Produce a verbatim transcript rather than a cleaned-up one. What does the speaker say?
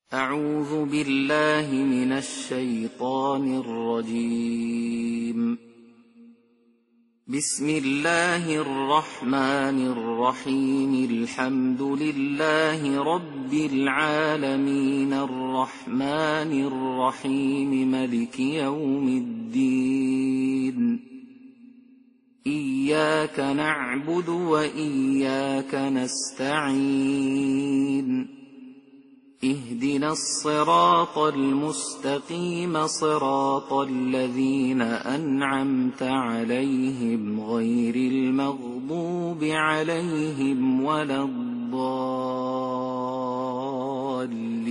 أعوذ بالله من الشيطان الرجيم. بسم الله الرحمن الرحيم. الحمد لله رب العالمين الرحمن الرحيم مالك يوم الدين. إياك نعبد وإياك نستعين. اهدنا الصراط المستقيم صراط الذين أنعمت عليهم غير المغضوب عليهم ولا الضالين.